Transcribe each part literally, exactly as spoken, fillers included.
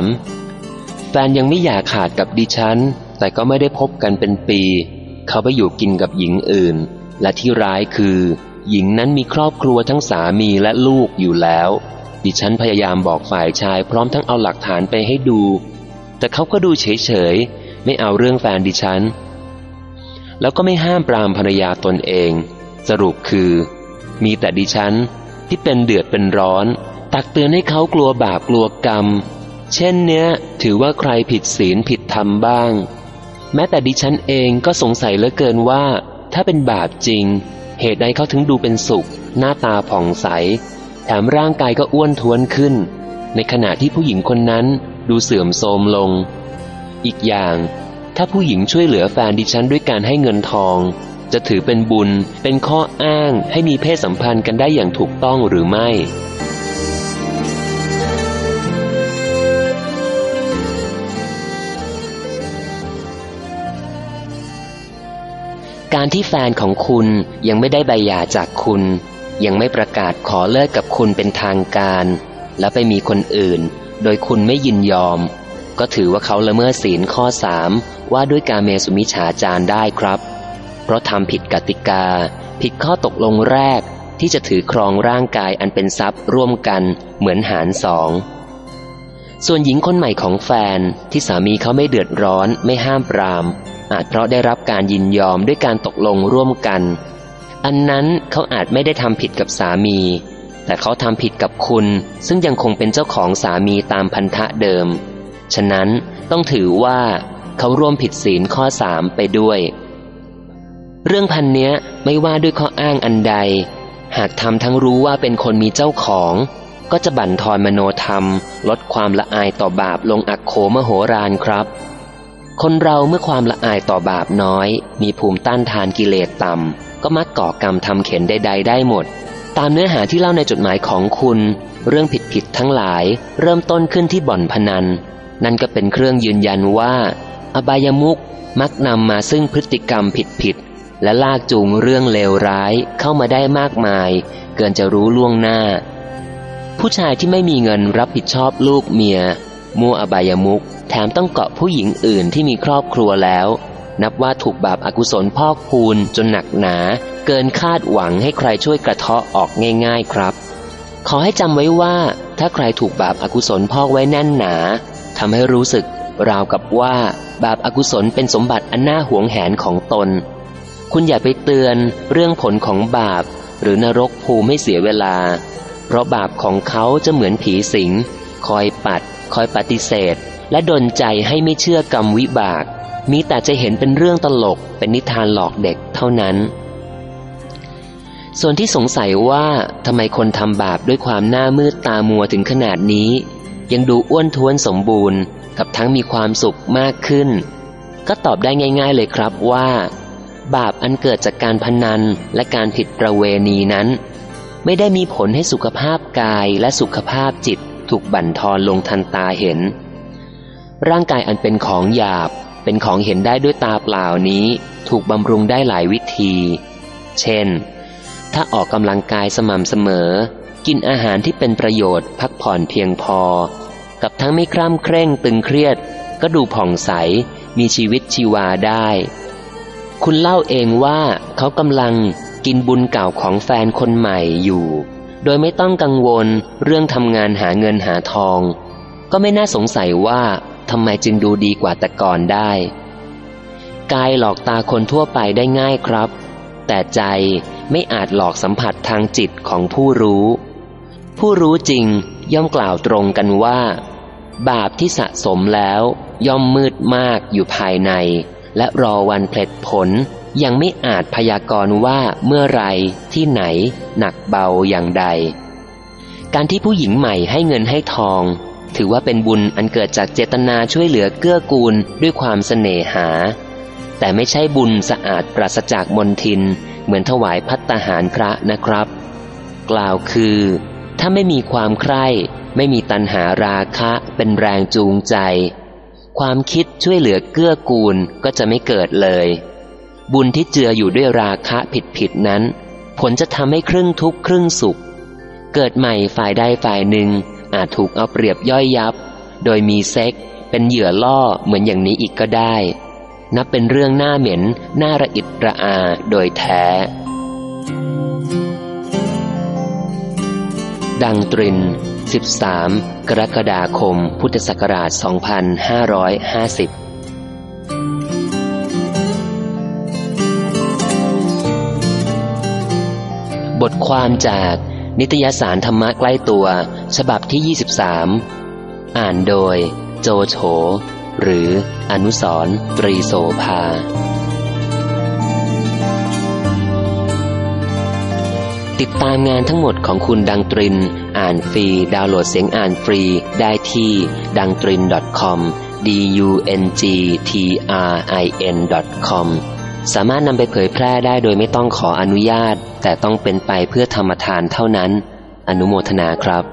ามแฟนยังไม่อยากขาดกับดิฉันแต่ก็ไม่ได้พบกันเป็นปีเขาไปอยู่กินกับหญิงอื่นและที่ร้ายคือหญิงนั้นมีครอบครัวทั้งสามีและลูกอยู่แล้วดิฉันพยายามบอกฝ่ายชายพร้อมทั้งเอาหลักฐานไปให้ดูแต่เขาก็ดูเฉยๆไม่เอาเรื่องแฟนดิฉันแล้วก็ไม่ห้ามปรามภรรยาตนเองสรุปคือมีแต่ดิฉันที่เป็นเดือดเป็นร้อนตักเตือนให้เขากลัวบาปกลัวกรรมเช่นเนี้ยถือว่าใครผิดศีลผิดธรรมบ้างแม้แต่ดิฉันเองก็สงสัยเหลือเกินว่าถ้าเป็นบาปจริงเหตุใดเขาถึงดูเป็นสุขหน้าตาผ่องใสแถมร่างกายก็อ้วนท้วนขึ้นในขณะที่ผู้หญิงคนนั้นดูเสื่อมโทรมลงอีกอย่างถ้าผู้หญิงช่วยเหลือแฟนดิฉันด้วยการให้เงินทองจะถือเป็นบุญเป็นข้ออ้างให้มีเพศสัมพันธ์กันได้อย่างถูกต้องหรือไม่การที่แฟนของคุณยังไม่ได้ใบหย่าจากคุณยังไม่ประกาศขอเลิกกับคุณเป็นทางการแล้วไปมีคนอื่นโดยคุณไม่ยินยอมก็ถือว่าเขาละเมิดศีลข้อสามว่าด้วยกาเมสุมิจฉาจารได้ครับเพราะทำผิดกติกาผิดข้อตกลงแรกที่จะถือครองร่างกายอันเป็นทรัพย์ร่วมกันเหมือนหารสองส่วนหญิงคนใหม่ของแฟนที่สามีเขาไม่เดือดร้อนไม่ห้ามปรามอาจเพราะได้รับการยินยอมด้วยการตกลงร่วมกันอันนั้นเขาอาจไม่ได้ทำผิดกับสามีแต่เขาทำผิดกับคุณซึ่งยังคงเป็นเจ้าของสามีตามพันธะเดิมฉะนั้นต้องถือว่าเขาร่วมผิดศีลข้อสามไปด้วยเรื่องพันเนี้ยไม่ว่าด้วยข้ออ้างอันใดหากทำทั้งรู้ว่าเป็นคนมีเจ้าของก็จะบั่นทอนมโนธรรมลดความละอายต่อบาปลงอักโขมโหฬารครับคนเราเมื่อความละอายต่อบาปน้อยมีภูมิต้านทานกิเลสต่ำก็มักก่อกรรมทำเข็ญใดๆได้หมดตามเนื้อหาที่เล่าในจดหมายของคุณเรื่องผิดๆทั้งหลายเริ่มต้นขึ้นที่บ่อนพนันนั่นก็เป็นเครื่องยืนยันว่าอบายมุขมักนำมาซึ่งพฤติกรรมผิดๆและลากจูงเรื่องเลวร้ายเข้ามาได้มากมายเกินจะรู้ล่วงหน้าผู้ชายที่ไม่มีเงินรับผิดชอบลูกเมียมัวอบายมุขแถมต้องเกาะผู้หญิงอื่นที่มีครอบครัวแล้วนับว่าถูกบาปอกุศลพอกพูนจนหนักหนาเกินคาดหวังให้ใครช่วยกระเทาะออกง่ายๆครับขอให้จำไว้ว่าถ้าใครถูกบาปอกุศลพอกไว้แน่นหนาทำให้รู้สึกราวกับว่าบาปอกุศลเป็นสมบัติอันน่าหวงแหนของตนคุณอย่าไปเตือนเรื่องผลของบาปหรือนรกภูมิให้เสียเวลาเพราะบาปของเขาจะเหมือนผีสิงคอยปัดคอยปฏิเสธและดลใจให้ไม่เชื่อกรรมวิบากมีแต่จะเห็นเป็นเรื่องตลกเป็นนิทานหลอกเด็กเท่านั้นส่วนที่สงสัยว่าทำไมคนทำบาปด้วยความหน้ามืดตามัวถึงขนาดนี้ยังดูอ้วนท้วนสมบูรณ์กับทั้งมีความสุขมากขึ้นก็ตอบได้ง่ายๆเลยครับว่าบาปอันเกิดจากการพนันและการผิดประเวณีนั้นไม่ได้มีผลให้สุขภาพกายและสุขภาพจิตถูกบั่นทอนลงทันตาเห็นร่างกายอันเป็นของหยาบเป็นของเห็นได้ด้วยตาเปล่านี้ถูกบำรุงได้หลายวิธีเช่นถ้าออกกำลังกายสม่ำเสมอกินอาหารที่เป็นประโยชน์พักผ่อนเพียงพอกับทั้งไม่คร่ำเคร่งตึงเครียดก็ดูผ่องใสมีชีวิตชีวาได้คุณเล่าเองว่าเขากำลังกินบุญเก่าของแฟนคนใหม่อยู่โดยไม่ต้องกังวลเรื่องทำงานหาเงินหาทองก็ไม่น่าสงสัยว่าทำไมจึงดูดีกว่าแต่ก่อนได้กายหลอกตาคนทั่วไปได้ง่ายครับแต่ใจไม่อาจหลอกสัมผัสทางจิตของผู้รู้ผู้รู้จริงย่อมกล่าวตรงกันว่าบาปที่สะสมแล้วย่อมมืดมากอยู่ภายในและรอวันเพลิดผลยังไม่อาจพยากรณ์ว่าเมื่อไรที่ไหนหนักเบาอย่างใดการที่ผู้หญิงใหม่ให้เงินให้ทองถือว่าเป็นบุญอันเกิดจากเจตนาช่วยเหลือเกื้อกูลด้วยความเสน่หาแต่ไม่ใช่บุญสะอาดปราศจากมลทินเหมือนถวายภัตตาหารพระนะครับกล่าวคือถ้าไม่มีความใคร่ไม่มีตัณหาราคะเป็นแรงจูงใจความคิดช่วยเหลือเกื้อกูลก็จะไม่เกิดเลยบุญที่เจืออยู่ด้วยราคะผิดๆนั้นผลจะทำให้ครึ่งทุกข์ครึ่งสุขเกิดใหม่ฝ่ายใดฝ่ายหนึ่งอาจถูกเอาเปรียบย่อยยับโดยมีเซ็กเป็นเหยื่อล่อเหมือนอย่างนี้อีกก็ได้นับเป็นเรื่องน่าเหม็นน่าระอิดระอาโดยแท้ดังตรินสิบสามกรกฎาคมพุทธศักราชสองพันห้าร้อยห้าสิบบทความจากนิตยสารธรรมะใกล้ตัวฉบับที่ยี่สิบสามอ่านโดยโจโฉหรืออนุสรณ์ตรีโสภาติดตามงานทั้งหมดของคุณดังตรินอ่านฟรีดาวน์โหลดเสียงอ่านฟรีได้ที่ดังตริน ดอท คอม ดี ยู เอ็น จี ที อาร์ ไอ เอ็น ดอท คอม สามารถนำไปเผยแพร่ได้โดยไม่ต้องขออนุญาตแต่ต้องเป็นไปเพื่อธรรมทานเท่านั้นอนุโมทนาครับ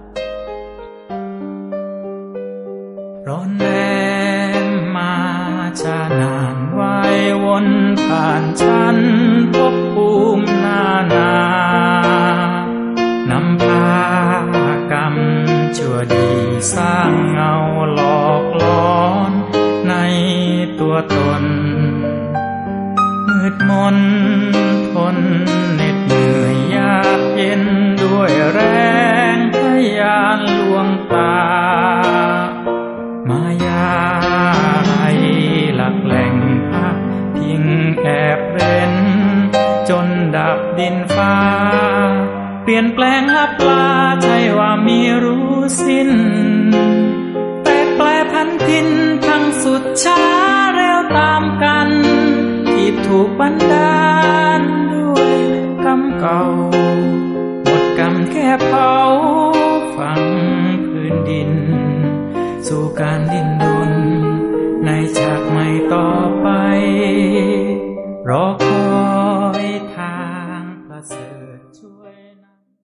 ร้อนแรงมาจะนานไว้วนผ่านฉันภพภูมินานานำพากรรมชั่วดีสร้างเงาหลอกล้อนในตัวตนมืดมนทนเหน็ดเหนื่อยยากเย็นด้วยแรงพยานลวงตามายาไรหลักแหล่งพักพิงแอบเร้นจนดับดินฟ้าเปลี่ยนแปลงลับลาใช่ว่ามีรู้สิ้นแปลกแปลพันทินทั้งสุดช้าเร็วตามกันที่ถูกบันดาลด้วยกรรมเก่าหมดกรรมแค่เผาฝังพื้นดินสู่การดิ้นรนในฉากใหม่ต่อไปรอคอยทางประเสริฐ